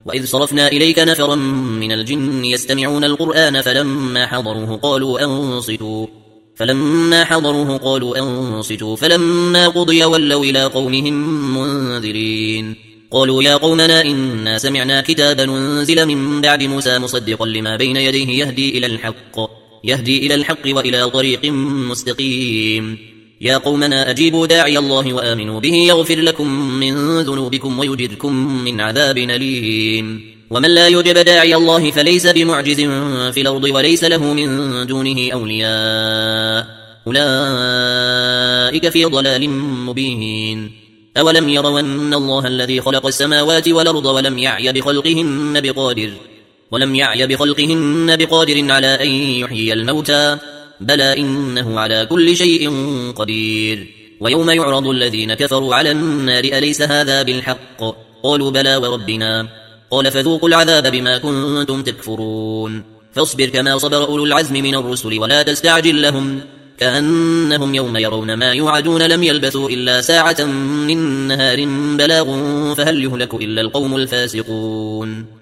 وإذ صرفنا إليك نفرا من الجن يستمعون القرآن فلما حضروه قالوا أنصتوا فلما قضي ولوا إلى قومهم منذرين قالوا يا قومنا إنا سمعنا كتابا أنزل من بعد موسى مصدقا لما بين يديه يهدي إلى الحق وإلى طريق مستقيم يا قومنا أجيبوا داعي الله وآمنوا به يغفر لكم من ذنوبكم ويجركم من عذاب أليم ومن لا يجب داعي الله فليس بمعجز في الأرض وليس له من دونه أولياء أولئك في ضلال مبين أولم يروا أن الله الذي خلق السماوات والأرض ولم يعي بخلقهن بقادر على أن يحيي الموتى بلى إنه على كل شيء قدير ويوم يعرض الذين كفروا على النار أليس هذا بالحق قالوا بلى وربنا قال فذوقوا العذاب بما كنتم تكفرون فاصبر كما صبر أولو العزم من الرسل ولا تستعجل لهم كأنهم يوم يرون ما يوعدون لم يلبثوا إلا ساعة من نهار بلاغ فهل يهلك إلا القوم الفاسقون